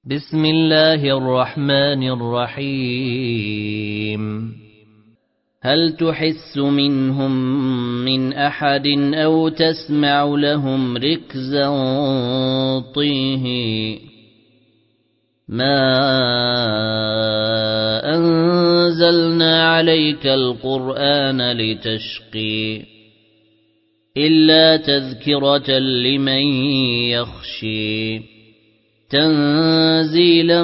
بسم الله الرحمن الرحيم هل تحس منهم من أحد أو تسمع لهم ركزا طيه ما أنزلنا عليك القرآن لتشقي إلا تذكرة لمن يخشي تنزيلا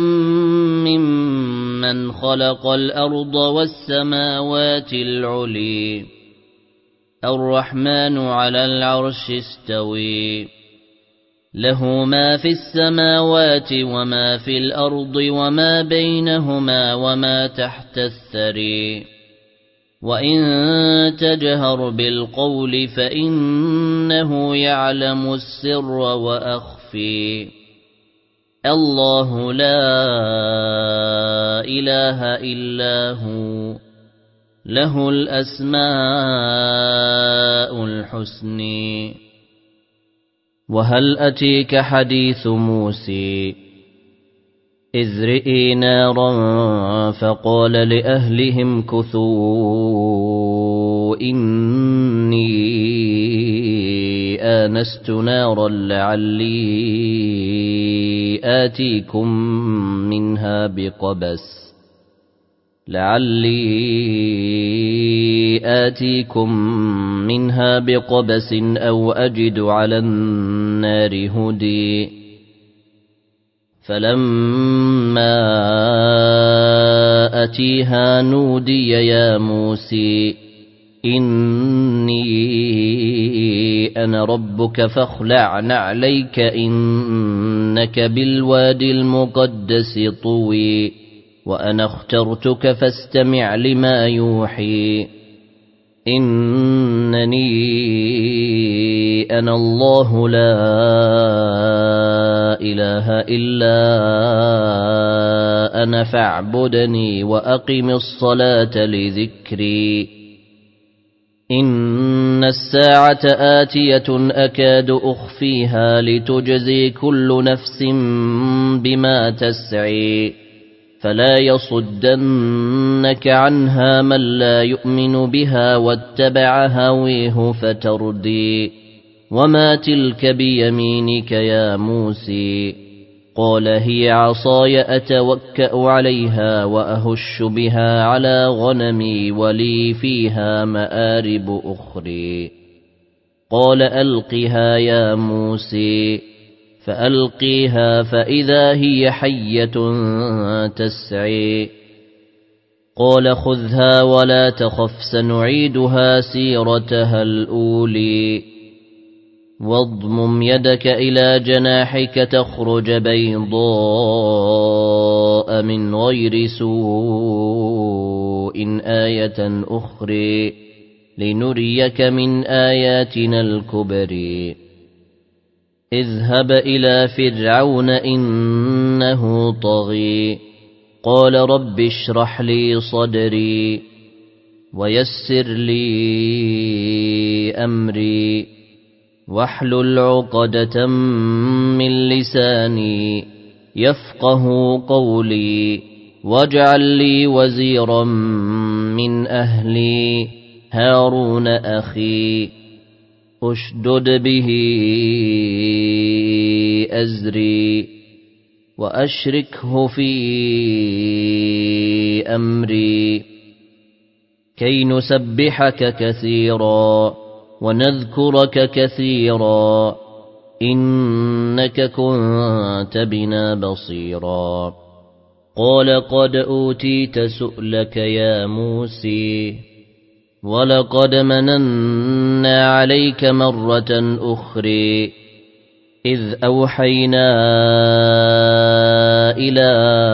ممن خلق الأرض والسماوات العلي الرحمن على العرش استوي له ما في السماوات وما في الأرض وما بينهما وما تحت الثري وإن تجهر بالقول فإنه يعلم السر وأخفي الله لا إله إلا هو له الأسماء الحسنى وهل أتيك حديث موسى إذ رئي نارا فقال لأهلهم كثوا إني آنست نارا لعلي آتيكم منها بقبس أو أجد على النار هدي فلما أتيها نودي يا موسى إني أنا ربك فاخلع نعليك إنك بالوادي المقدس طوي وأنا اخترتك فاستمع لما يوحي إنني أنا الله لا إله إلا أنا فاعبدني وأقم الصلاة لذكري إن الساعة آتية أكاد أخفيها لتجزي كل نفس بما تسعي فلا يصدنك عنها من لا يؤمن بها واتبع هويه فتردي وما تلك بيمينك يا موسى قال هي عصاي أتوكأ عليها وأهش بها على غنمي ولي فيها مآرب أخرى قال ألقها يا موسى فألقيها فإذا هي حية تسعي قال خذها ولا تخف سنعيدها سيرتها الأولي واضمم يدك إلى جناحك تخرج بيضاء من غير سوء آية أخرى لنريك من آياتنا الكبرى اذهب إلى فرعون إنه طغى قال رب اشرح لي صدري ويسر لي أمري واحلل عقدة من لساني يفقه قولي واجعل لي وزيرا من أهلي هارون أخي أشدد به أزري وأشركه في أمري كي نسبحك كثيرا ونذكرك كثيرا إنك كنت بنا بصيرا قال قد أوتيت سؤلك يا موسى ولقد مننا عليك مرة أخرى إذ أوحينا إلى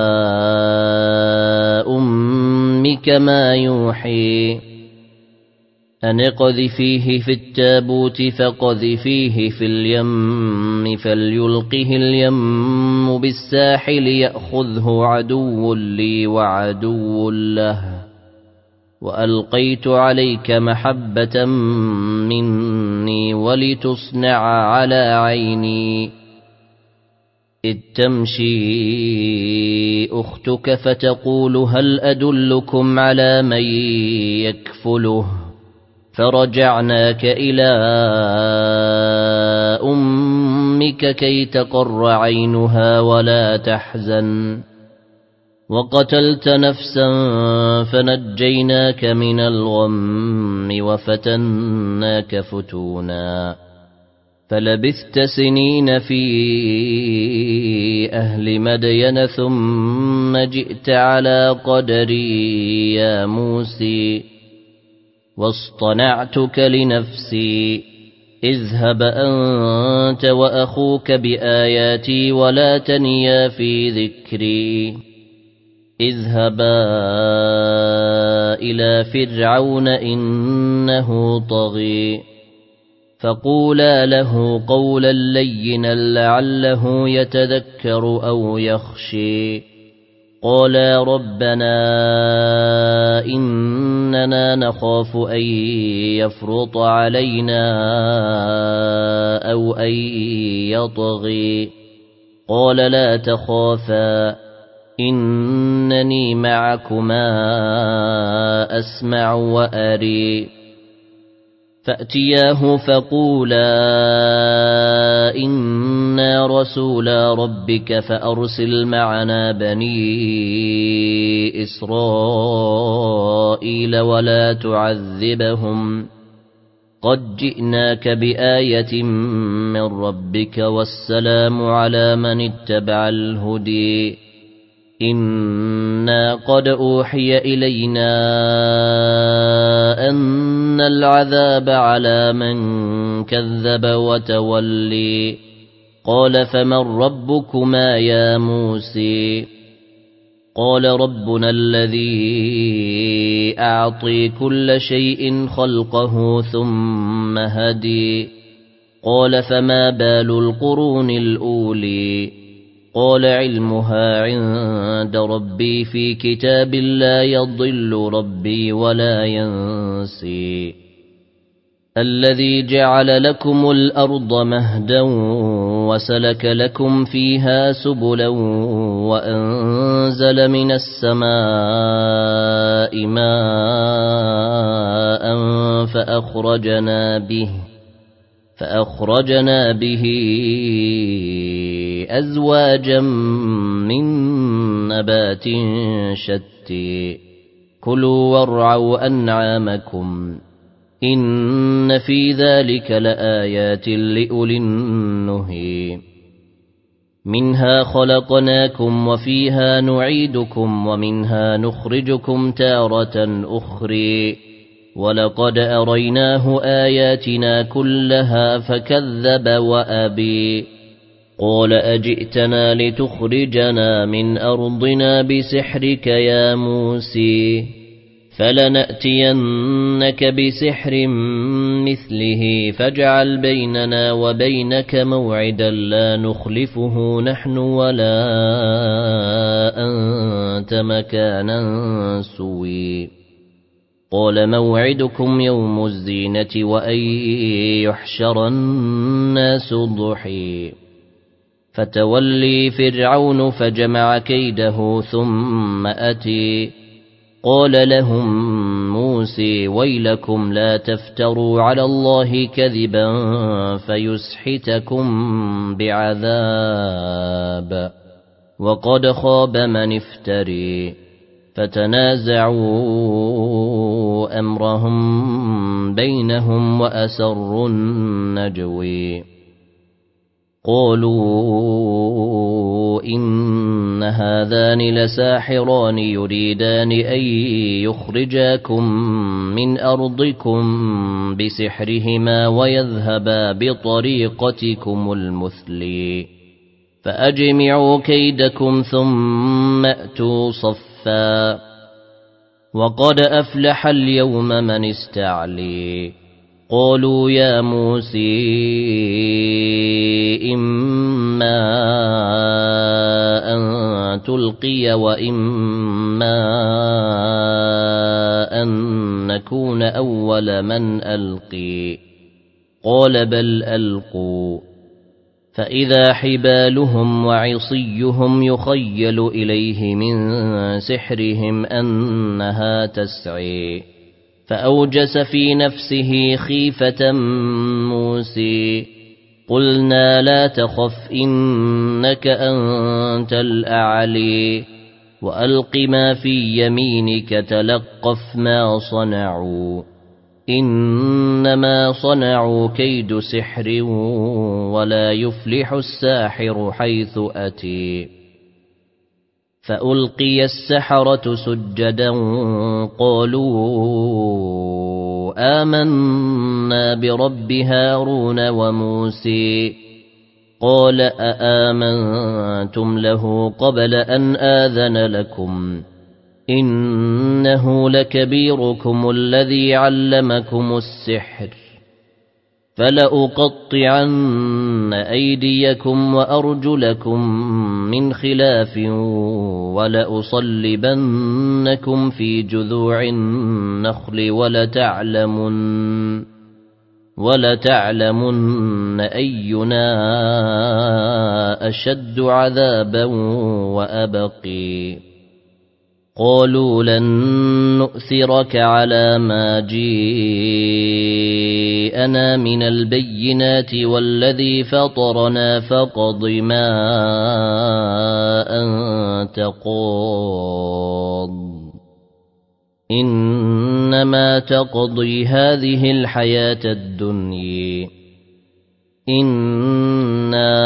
أمك ما يوحي أن اقذفيه في التابوت فقذفيه في اليم فليلقه اليم بالساحل يأخذه عدو لي وعدو له وألقيت عليك محبة مني ولتصنع على عيني إذ تمشي أختك فتقول هل أدلكم على من يكفله فرجعناك إلى أمك كي تقر عينها ولا تحزن وقتلت نفسا فنجيناك من الغم وفتناك فتونا فلبثت سنين في أهل مدين ثم جئت على قدري يا موسى واصطنعتك لنفسي اذهب أنت وأخوك بآياتي ولا تنيا في ذكري اذهبا إلى فرعون إنه طغي فقولا له قولا لينا لعله يتذكر أو يخشي قالا ربنا إننا نخاف أن يفرط علينا أو أن يطغي قال لا تخافا إنني معكما أسمع وأري فأتياه فقولا إنا رسولا ربك فأرسل معنا بني إسرائيل ولا تعذبهم قد جئناك بآية من ربك والسلام على من اتبع الهدي إنا قد أوحي إلينا أن العذاب على من كذب وتولي قال فمن ربكما يا موسى قال ربنا الذي أعطي كل شيء خلقه ثم هدي قال فما بال القرون الأولي قال علمها عند ربي في كتاب لا يضل ربي ولا ينسي الذي جعل لكم الأرض مهدا وسلك لكم فيها سبلا وأنزل من السماء ماء فأخرجنا به أزواجا من نبات شتى كلوا وارعوا أنعامكم إن في ذلك لآيات لأولي النهي منها خلقناكم وفيها نعيدكم ومنها نخرجكم تارة أخرى ولقد أريناه آياتنا كلها فكذب وأبي قال أجئتنا لتخرجنا من أرضنا بسحرك يا موسى فلنأتينك بسحر مثله فاجعل بيننا وبينك موعدا لا نخلفه نحن ولا أنت مكانا سوي قال موعدكم يوم الزينة وأن يحشر الناس ضحى فتولي فرعون فجمع كيده ثم أتي قال لهم موسى ويلكم لا تفتروا على الله كذبا فيسحتكم بعذاب وقد خاب من افتري فتنازعوا أمرهم بينهم وأسروا النجوي قالوا إن هذان لساحران يريدان أن يخرجاكم من أرضكم بسحرهما ويذهبا بطريقتكم المثلي فأجمعوا كيدكم ثم أتوا صفا وقد أفلح اليوم من استعلي قالوا يا موسى إما أن تلقي وإما أن نكون أول من ألقي قال بل ألقوا فإذا حبالهم وعصيهم يخيل إليه من سحرهم أنها تسعي فأوجس في نفسه خيفة موسى قلنا لا تخف إنك أنت الأعلي وألق ما في يمينك تلقف ما صنعوا إنما صنعوا كيد سحر ولا يفلح الساحر حيث أتي فألقي السحرة سجدا قالوا آمنا برب هارون وموسى قال أآمنتم له قبل أن آذن لكم إنه لكبيركم الذي علمكم السحر فلأقطعن أيديكم وأرجلكم من خلاف ولأصلبنكم في جذوع النخل ولتعلمن أينا أشد عذابا وأبقي قالوا لن نؤثرك على ما جيءنا من البينات والذي فطرنا فاقض ما أنت قاض إنما تقضي هذه الحياة الدنيا إنا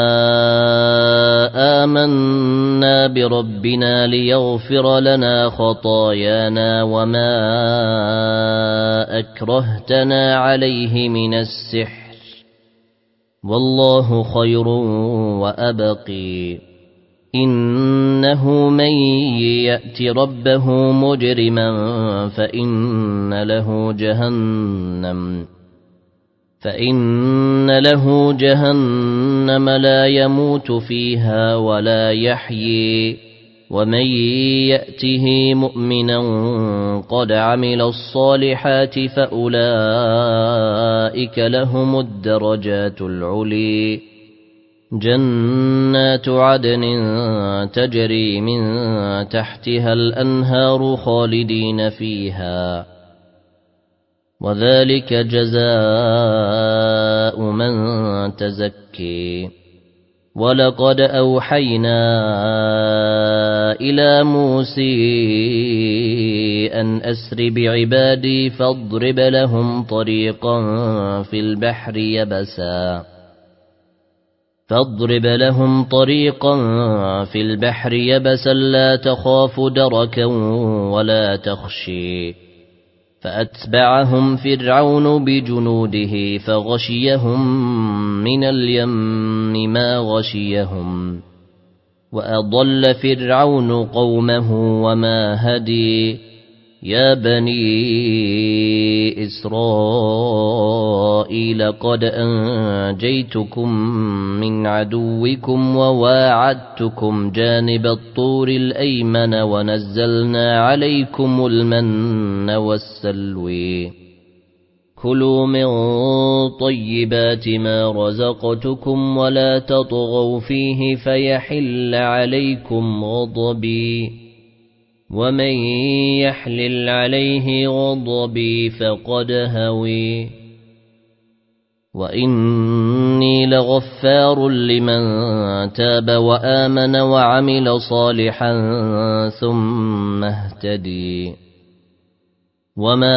آمنا بربنا ليغفر لنا خطايانا وما أكرهتنا عليه من السحر والله خير وأبقي إنه من يأت ربه مجرما فإن له جهنم لا يموت فيها ولا يحيي ومن يأته مؤمنا قد عمل الصالحات فأولئك لهم الدرجات العلي جنات عدن تجري من تحتها الأنهار خالدين فيها وذلك جزاء من تزكي ولقد أوحينا إلى موسى أن أسر بعبادي فاضرب لهم طريقا في البحر يبسا لا تخاف دركا ولا تخشي فأتبعهم فرعون بجنوده فغشيهم من اليم ما غشيهم وأضل فرعون قومه وما هدي يا بني إسرائيل قد أنجيتكم من عدوكم وواعدتكم جانب الطور الأيمن ونزلنا عليكم المن والسلوي كلوا من طيبات ما رزقتكم ولا تطغوا فيه فيحل عليكم غضبي ومن يحلل عليه غضبي فقد هوي وإني لغفار لمن تاب وآمن وعمل صالحا ثم اهتدي وما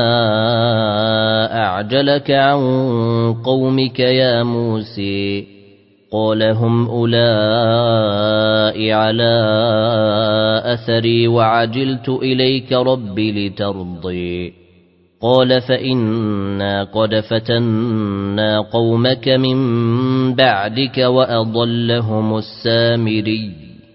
أعجلك عن قومك يا موسى قال هم أولئك على أثري وعجلت إليك رب لترضي قال فإنا قد فتنا قومك من بعدك وأضلهم السامري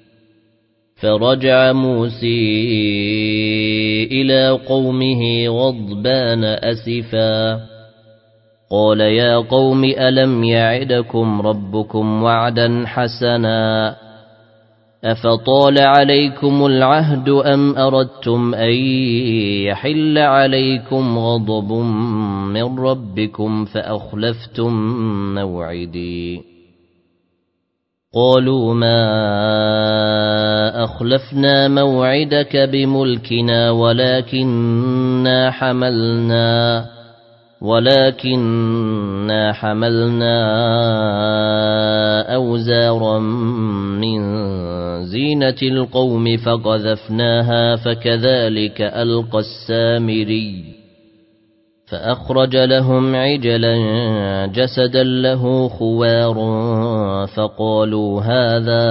فرجع موسى إلى قومه غضبان أسفا قال يا قوم ألم يعدكم ربكم وعدا حسنا أفطال عليكم العهد أم أردتم أن يحل عليكم غضب من ربكم فأخلفتم موعدي قالوا ما أخلفنا موعدك بملكنا ولكننا حملنا أوزارا من زينة القوم فقذفناها فكذلك ألقى السامري فأخرج لهم عجلا جسدا له خوار فقالوا هذا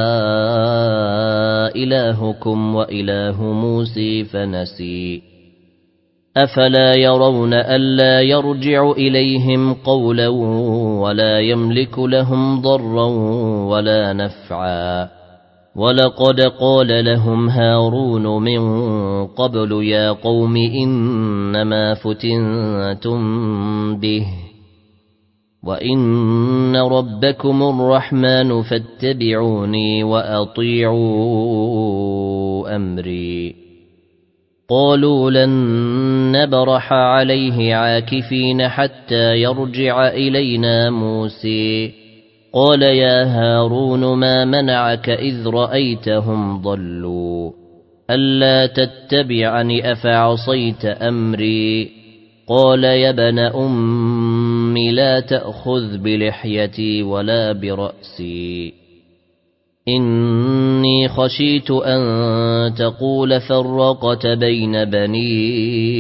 إلهكم وإله موسى فنسي أفلا يرون ألا يرجع إليهم قولا ولا يملك لهم ضرا ولا نفعا ولقد قال لهم هارون من قبل يا قوم إنما فتنتم به وإن ربكم الرحمن فاتبعوني وأطيعوا أمري قالوا لن نبرح عليه عاكفين حتى يرجع إلينا موسى قال يا هارون ما منعك إذ رأيتهم ضلوا ألا تتبعني أفعصيت أمري قال يا ابن أم لا تأخذ بلحيتي ولا برأسي إني خشيت أن تقول فرقت بين بني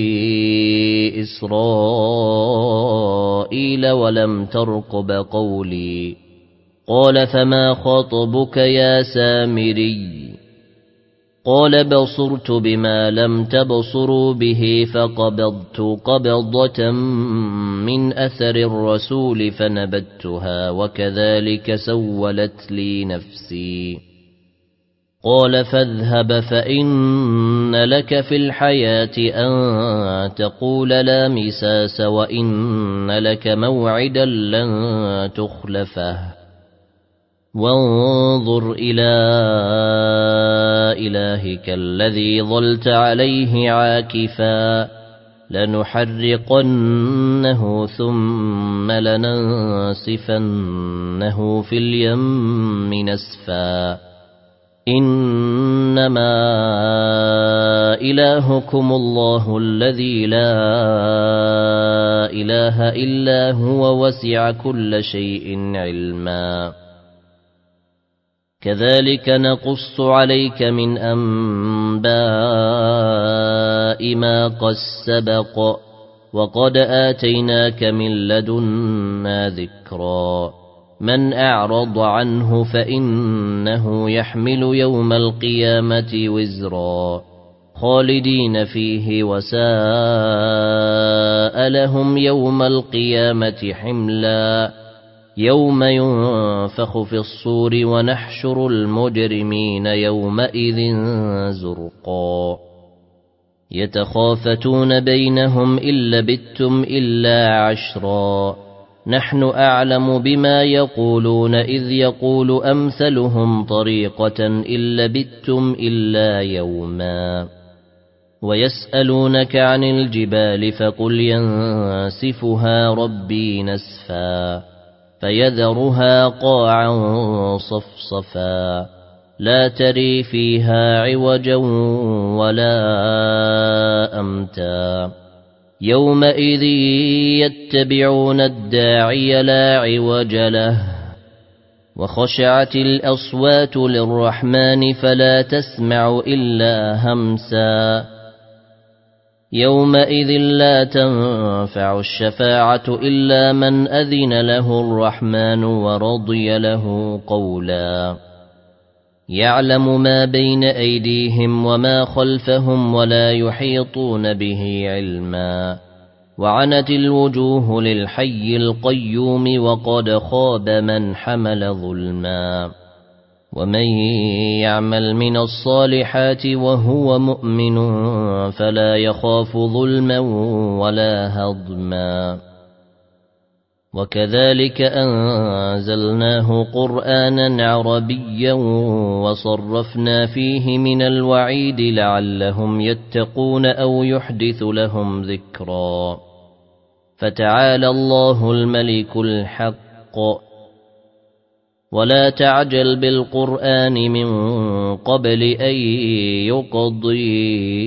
إسرائيل ولم ترقب قولي قال فما خطبك يا سامري قال بصرت بما لم تبصروا به فقبضت قبضة من أثر الرسول فنبتها وكذلك سولت لي نفسي قال فاذهب فإن لك في الحياة أن تقول لا مساس وإن لك موعدا لن تخلفه وانظر إلى إلهك الذي ظلت عليه عاكفا لنحرقنه ثم لننسفنه في اليم نسفا إنما إلهكم الله الذي لا إله إلا هو وسع كل شيء علما كذلك نقص عليك من أنباء ما قد سبق وقد آتيناك من لدنا ذكرا من أعرض عنه فإنه يحمل يوم القيامة وزرا خالدين فيه وساء لهم يوم القيامة حملا يوم ينفخ في الصور ونحشر المجرمين يومئذ زرقا يتخافتون بينهم إن لبثتم إلا عشرا نحن أعلم بما يقولون إذ يقول أمثلهم طريقة إن لبثتم إلا يوما ويسألونك عن الجبال فقل ينسفها ربي نسفا فيذرها قاعا صفصفا لا تري فيها عوجا ولا أمتا يومئذ يتبعون الداعي لا عوج له وخشعت الأصوات للرحمن فلا تسمع إلا همسا يومئذ لا تنفع الشفاعة إلا من أذن له الرحمن ورضي له قولا يعلم ما بين أيديهم وما خلفهم ولا يحيطون به علما وعنت الوجوه للحي القيوم وقد خاب من حمل ظلما ومن يعمل من الصالحات وهو مؤمن فلا يخاف ظلما ولا هضما وكذلك أنزلناه قرآنا عربيا وصرفنا فيه من الوعيد لعلهم يتقون أو يحدث لهم ذكرا فتعالى الله الملك الحق ولا تعجل بالقرآن من قبل أن يقضي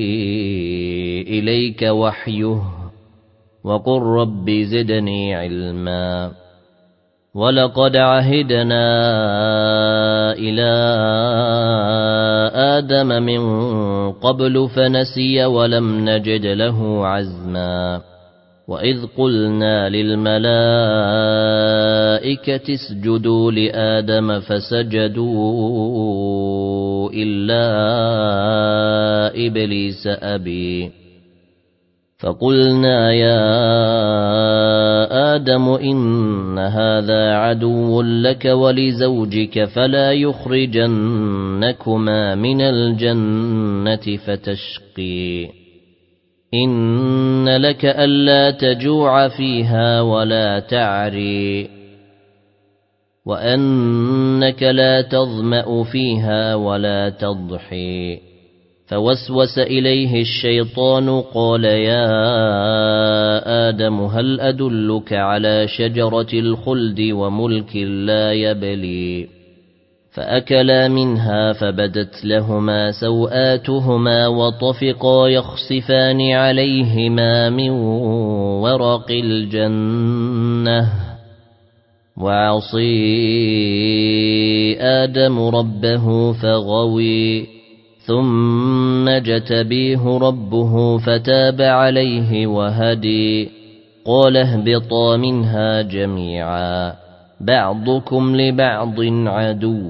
إليك وحيه وقل رب زدني علما ولقد عهدنا إلى آدم من قبل فنسي ولم نجد له عزما وإذ قلنا للملائكة اسجدوا لآدم فسجدوا إلا إبليس أبي فقلنا يا آدم إن هذا عدو لك ولزوجك فلا يخرجنكما من الجنة فتشقي إن لك ألا تجوع فيها ولا تعري وأنك لا تظمأ فيها ولا تضحي فوسوس إليه الشيطان قال يا آدم هل أدلك على شجرة الخلد وملك لا يبلي فأكلا منها فبدت لهما سوآتهما وطفقا يخصفان عليهما من ورق الجنة وعصي آدم ربه فغوي ثم جتبيه ربه فتاب عليه وهدي قال اهبطا منها جميعا بعضكم لبعض عدو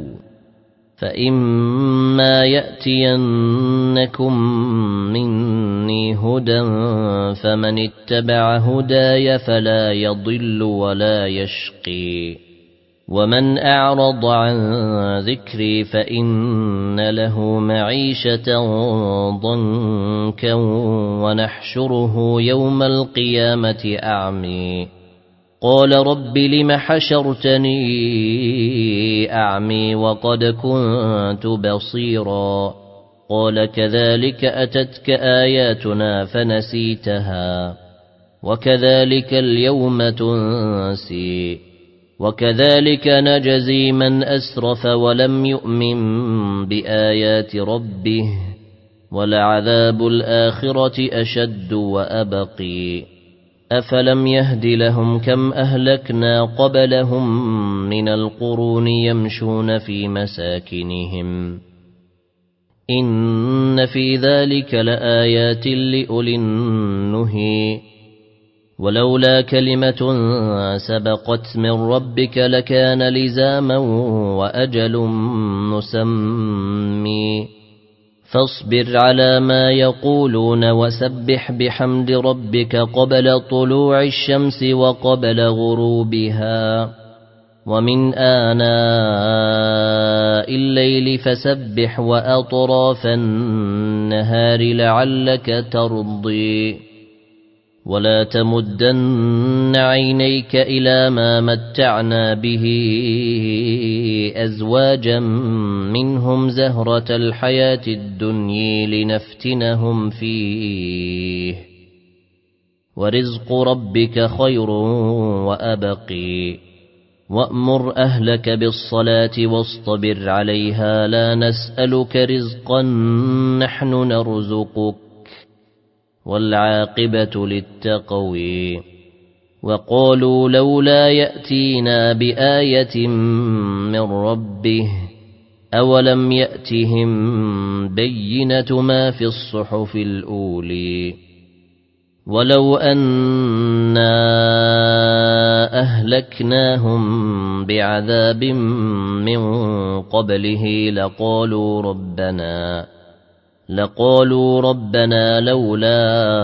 فإما يأتينكم مني هدى فمن اتبع هداي فلا يضل ولا يشقي ومن أعرض عن ذكري فإن له معيشة ضنكا ونحشره يوم القيامة أعمي قال رب لم حشرتني أعمي وقد كنت بصيرا قال كذلك أتتك آياتنا فنسيتها وكذلك اليوم تنسي وكذلك نجزي من أسرف ولم يؤمن بآيات ربه ولعذاب الآخرة أشد وأبقي أفلم يهد لهم كم أهلكنا قبلهم من القرون يمشون في مساكنهم إن في ذلك لآيات لأولي النهي ولولا كلمة سبقت من ربك لكان لزاما وأجل مسمى فاصبر على ما يقولون وسبح بحمد ربك قبل طلوع الشمس وقبل غروبها ومن آناء الليل فسبح وأطراف النهار لعلك ترضي ولا تمدن عينيك إلى ما متعنا به أزواجا منهم زهرة الحياة الدنيا لنفتنهم فيه ورزق ربك خير وأبقي وأمر أهلك بالصلاة واصطبر عليها لا نسألك رزقا نحن نرزقك والعاقبة للتقوي وقالوا لولا يأتينا بآية من ربه أولم يأتهم بينة ما في الصحف الأولي ولو أنا أهلكناهم بعذاب من قبله لقالوا ربنا لولا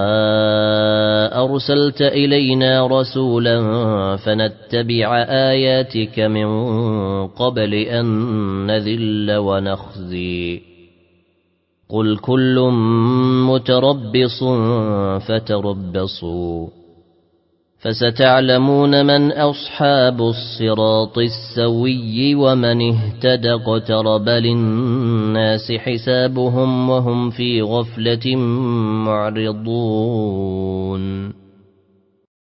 أرسلت إلينا رسولا فنتبع آياتك من قبل أن نذل ونخزي قل كل متربص فتربصوا فستعلمون من أصحاب الصراط السوي ومن اهتدى اقترب للناس حسابهم وهم في غفلة معرضون